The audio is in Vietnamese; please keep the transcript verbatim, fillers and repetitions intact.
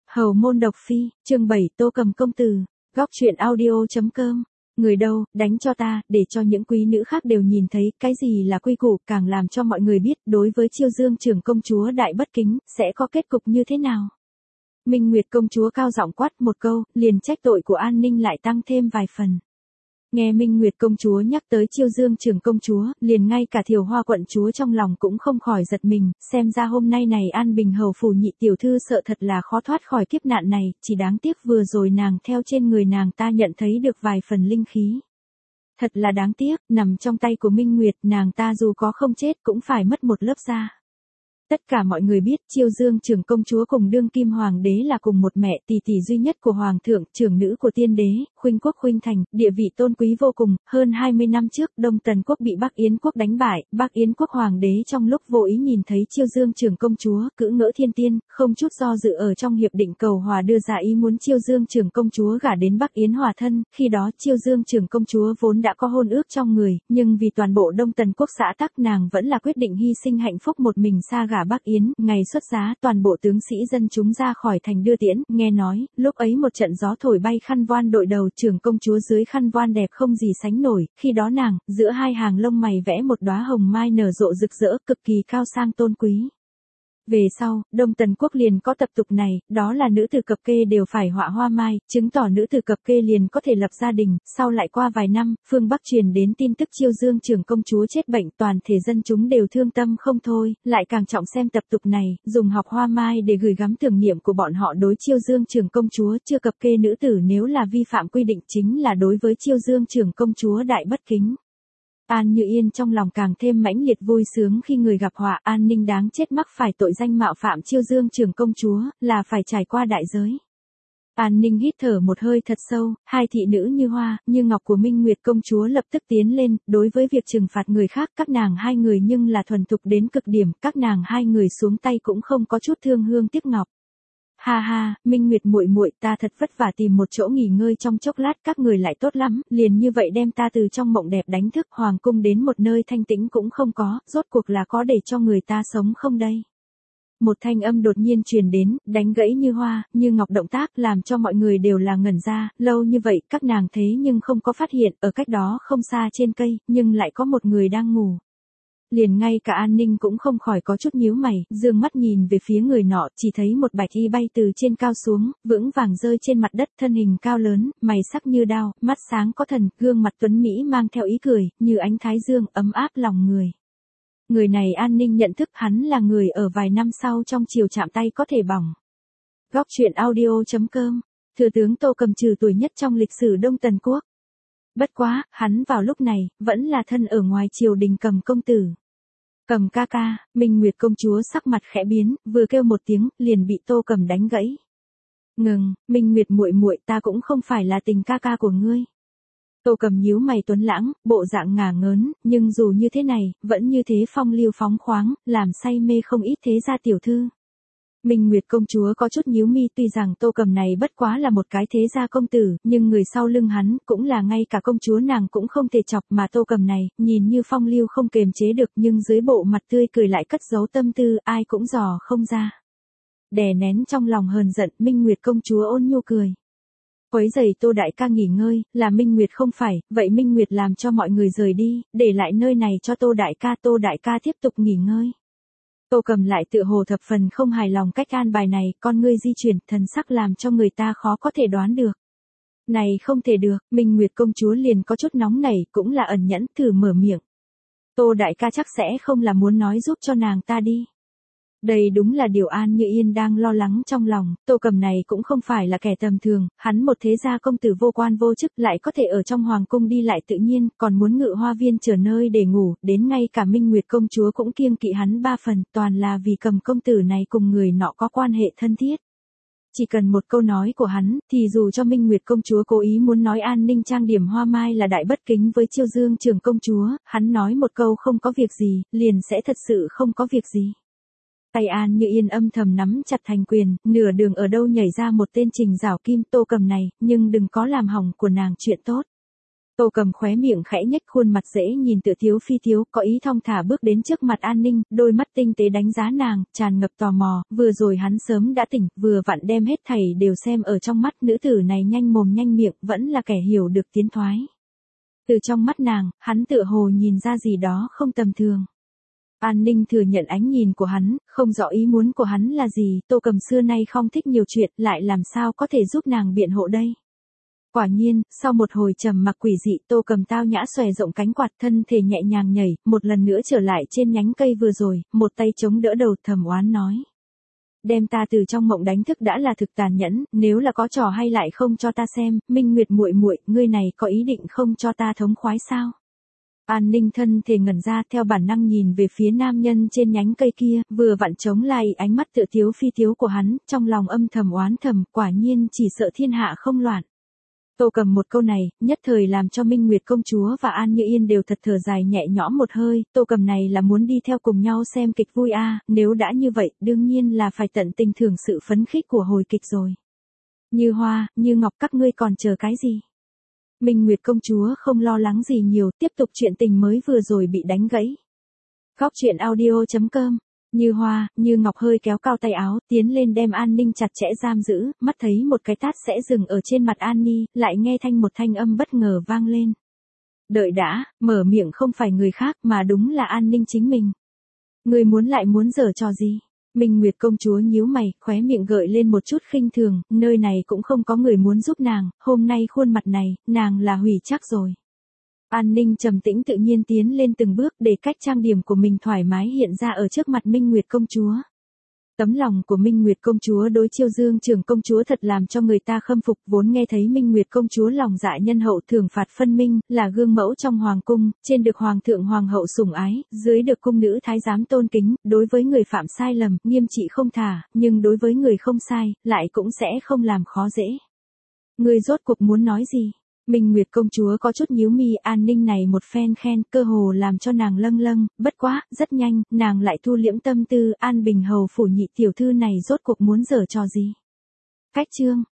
Hầu môn độc phi, chương bảy Tô Cầm công tử, góc truyện audio.com. Người đâu, đánh cho ta, để cho những quý nữ khác đều nhìn thấy, cái gì là quy củ, càng làm cho mọi người biết, đối với Chiêu Dương trưởng công chúa đại bất kính, sẽ có kết cục như thế nào. Minh Nguyệt công chúa cao giọng quát một câu, liền trách tội của An Ninh lại tăng thêm vài phần. Nghe Minh Nguyệt công chúa nhắc tới Chiêu Dương trưởng công chúa, liền ngay cả Thiều Hoa quận chúa trong lòng cũng không khỏi giật mình, xem ra hôm nay này An Bình hầu phủ nhị tiểu thư sợ thật là khó thoát khỏi kiếp nạn này, chỉ đáng tiếc vừa rồi nàng theo trên người nàng ta nhận thấy được vài phần linh khí. Thật là đáng tiếc, nằm trong tay của Minh Nguyệt, nàng ta dù có không chết cũng phải mất một lớp da. Tất cả mọi người biết Chiêu Dương trưởng công chúa cùng đương kim hoàng đế là cùng một mẹ, tỷ tỷ duy nhất của hoàng thượng, trưởng nữ của tiên đế, khuynh quốc khuynh thành, địa vị tôn quý vô cùng. Hơn hai mươi năm trước, Đông Tần quốc bị Bắc Yến quốc đánh bại, Bắc Yến quốc hoàng đế trong lúc vô ý nhìn thấy Chiêu Dương trưởng công chúa, cữ ngỡ thiên tiên, không chút do dự ở trong hiệp định cầu hòa đưa ra ý muốn Chiêu Dương trưởng công chúa gả đến Bắc Yến hòa thân. Khi đó Chiêu Dương trưởng công chúa vốn đã có hôn ước trong người, nhưng vì toàn bộ Đông Tần quốc xã tắc, nàng vẫn là quyết định hy sinh hạnh phúc một mình xa gả Bắc Yến. Ngày xuất giá, toàn bộ tướng sĩ dân chúng ra khỏi thành đưa tiễn, nghe nói, lúc ấy một trận gió thổi bay khăn voan đội đầu trưởng công chúa dưới khăn voan đẹp không gì sánh nổi, khi đó nàng, giữa hai hàng lông mày vẽ một đóa hồng mai nở rộ rực rỡ, cực kỳ cao sang tôn quý. Về sau, Đông Tần quốc liền có tập tục này, đó là nữ tử cập kê đều phải họa hoa mai, chứng tỏ nữ tử cập kê liền có thể lập gia đình. Sau lại qua vài năm, phương Bắc truyền đến tin tức Chiêu Dương trưởng công chúa chết bệnh, toàn thể dân chúng đều thương tâm không thôi, lại càng trọng xem tập tục này, dùng học hoa mai để gửi gắm tưởng niệm của bọn họ đối Chiêu Dương trưởng công chúa. Chưa cập kê nữ tử nếu là vi phạm quy định chính là đối với Chiêu Dương trưởng công chúa đại bất kính. An Như Yên trong lòng càng thêm mãnh liệt vui sướng khi người gặp họa. An Ninh đáng chết mắc phải tội danh mạo phạm Chiêu Dương trưởng công chúa, là phải trải qua đại giới. An Ninh hít thở một hơi thật sâu, hai thị nữ Như Hoa, Như Ngọc của Minh Nguyệt công chúa lập tức tiến lên, đối với việc trừng phạt người khác, các nàng hai người nhưng là thuần thục đến cực điểm, các nàng hai người xuống tay cũng không có chút thương hương tiếc ngọc. Ha ha, Minh Nguyệt muội muội, ta thật vất vả tìm một chỗ nghỉ ngơi trong chốc lát, các người lại tốt lắm, liền như vậy đem ta từ trong mộng đẹp đánh thức, hoàng cung đến một nơi thanh tĩnh cũng không có, rốt cuộc là có để cho người ta sống không đây? Một thanh âm đột nhiên truyền đến, đánh gãy Như Hoa, Như Ngọc động tác, làm cho mọi người đều là ngẩn ra. Lâu như vậy, các nàng thế nhưng không có phát hiện, ở cách đó không xa trên cây, nhưng lại có một người đang ngủ. Liền ngay cả An Ninh cũng không khỏi có chút nhíu mày, dương mắt nhìn về phía người nọ, chỉ thấy một bạch y bay từ trên cao xuống, vững vàng rơi trên mặt đất, thân hình cao lớn, mày sắc như đao, mắt sáng có thần, gương mặt tuấn mỹ mang theo ý cười, như ánh thái dương, ấm áp lòng người. Người này An Ninh nhận thức hắn là người ở vài năm sau trong chiều chạm tay có thể bỏng. Góc truyện audio.com. Thừa tướng Tô Cầm trừ tuổi nhất trong lịch sử Đông Tần quốc. Bất quá, hắn vào lúc này, vẫn là thân ở ngoài triều đình Cầm công tử. Cầm ca ca, Minh Nguyệt công chúa sắc mặt khẽ biến, vừa kêu một tiếng, liền bị Tô Cầm đánh gãy. Ngừng, Minh Nguyệt muội muội, ta cũng không phải là tình ca ca của ngươi. Tô Cầm nhíu mày tuấn lãng, bộ dạng ngả ngớn, nhưng dù như thế này, vẫn như thế phong lưu phóng khoáng, làm say mê không ít thế gia tiểu thư. Minh Nguyệt công chúa có chút nhíu mi, tuy rằng Tô Cầm này bất quá là một cái thế gia công tử, nhưng người sau lưng hắn, cũng là ngay cả công chúa nàng cũng không thể chọc, mà Tô Cầm này, nhìn như phong lưu không kềm chế được, nhưng dưới bộ mặt tươi cười lại cất giấu tâm tư, ai cũng dò không ra. Đè nén trong lòng hờn giận, Minh Nguyệt công chúa ôn nhu cười. Quấy giày Tô đại ca nghỉ ngơi, là Minh Nguyệt không phải, vậy Minh Nguyệt làm cho mọi người rời đi, để lại nơi này cho Tô đại ca, Tô đại ca tiếp tục nghỉ ngơi. Tô Cầm lại tự hồ thập phần không hài lòng cách an bài này, con ngươi di chuyển, thần sắc làm cho người ta khó có thể đoán được. Này không thể được, Minh Nguyệt công chúa liền có chút nóng nảy, cũng là ẩn nhẫn, thử mở miệng. Tô đại ca chắc sẽ không là muốn nói giúp cho nàng ta đi. Đây đúng là điều An Như Yên đang lo lắng trong lòng, Tô Cầm này cũng không phải là kẻ tầm thường, hắn một thế gia công tử vô quan vô chức lại có thể ở trong hoàng cung đi lại tự nhiên, còn muốn ngự hoa viên chờ nơi để ngủ, đến ngay cả Minh Nguyệt công chúa cũng kiêng kỵ hắn ba phần, toàn là vì Cầm công tử này cùng người nọ có quan hệ thân thiết. Chỉ cần một câu nói của hắn, thì dù cho Minh Nguyệt công chúa cố ý muốn nói An Ninh trang điểm hoa mai là đại bất kính với Chiêu Dương trưởng công chúa, hắn nói một câu không có việc gì, liền sẽ thật sự không có việc gì. Tay An Như Yên âm thầm nắm chặt thành quyền, nửa đường ở đâu nhảy ra một tên Trình Giảo Kim. Tô Cầm này, nhưng đừng có làm hỏng của nàng chuyện tốt. Tô Cầm khóe miệng khẽ nhếch, khuôn mặt dễ nhìn tựa thiếu phi thiếu, có ý thong thả bước đến trước mặt An Ninh, đôi mắt tinh tế đánh giá nàng, tràn ngập tò mò, vừa rồi hắn sớm đã tỉnh, vừa vặn đem hết thảy đều xem ở trong mắt, nữ tử này nhanh mồm nhanh miệng, vẫn là kẻ hiểu được tiến thoái. Từ trong mắt nàng, hắn tựa hồ nhìn ra gì đó không tầm thường. An Ninh thừa nhận ánh nhìn của hắn, không rõ ý muốn của hắn là gì, Tô Cầm xưa nay không thích nhiều chuyện, lại làm sao có thể giúp nàng biện hộ đây. Quả nhiên, sau một hồi trầm mặc quỷ dị, Tô Cầm tao nhã xòe rộng cánh quạt, thân thể nhẹ nhàng nhảy, một lần nữa trở lại trên nhánh cây vừa rồi, một tay chống đỡ đầu, thầm oán nói. Đem ta từ trong mộng đánh thức đã là thực tàn nhẫn, nếu là có trò hay lại không cho ta xem, Minh Nguyệt muội muội, ngươi này có ý định không cho ta thống khoái sao? An Ninh thân thể ngẩn ra, theo bản năng nhìn về phía nam nhân trên nhánh cây kia, vừa vặn chống lại ánh mắt tựa thiếu phi thiếu của hắn, trong lòng âm thầm oán thầm, quả nhiên chỉ sợ thiên hạ không loạn. Tô Cầm một câu này, nhất thời làm cho Minh Nguyệt công chúa và An Như Yên đều thật thở dài nhẹ nhõm một hơi, Tô Cầm này là muốn đi theo cùng nhau xem kịch vui a, à, nếu đã như vậy, đương nhiên là phải tận tình thưởng sự phấn khích của hồi kịch rồi. Như Hoa, Như Ngọc, các ngươi còn chờ cái gì? Minh Nguyệt công chúa không lo lắng gì nhiều, tiếp tục chuyện tình mới vừa rồi bị đánh gãy. Góc truyện audio chấm com. Như Hoa, Như Ngọc hơi kéo cao tay áo, tiến lên đem An Ninh chặt chẽ giam giữ, mắt thấy một cái tát sẽ dừng ở trên mặt An Ni, lại nghe thanh một thanh âm bất ngờ vang lên. Đợi đã, mở miệng không phải người khác mà đúng là An Ninh chính mình. Người muốn lại muốn giở trò gì? Minh Nguyệt công chúa nhíu mày, khóe miệng gợi lên một chút khinh thường, nơi này cũng không có người muốn giúp nàng, hôm nay khuôn mặt này, nàng là hủy chắc rồi. An Ninh trầm tĩnh tự nhiên tiến lên từng bước để cách trang điểm của mình thoải mái hiện ra ở trước mặt Minh Nguyệt công chúa. Tấm lòng của Minh Nguyệt công chúa đối Chiêu Dương trưởng công chúa thật làm cho người ta khâm phục, vốn nghe thấy Minh Nguyệt công chúa lòng dạ nhân hậu thưởng phạt phân minh, là gương mẫu trong hoàng cung, trên được hoàng thượng hoàng hậu sủng ái, dưới được cung nữ thái giám tôn kính, đối với người phạm sai lầm, nghiêm trị không thả, nhưng đối với người không sai, lại cũng sẽ không làm khó dễ. Người rốt cuộc muốn nói gì? Minh Nguyệt công chúa có chút nhíu mi, An Ninh này một phen khen, cơ hồ làm cho nàng lâng lâng, bất quá, rất nhanh, nàng lại thu liễm tâm tư, An Bình hầu phủ nhị tiểu thư này rốt cuộc muốn giở trò gì. Cách chương,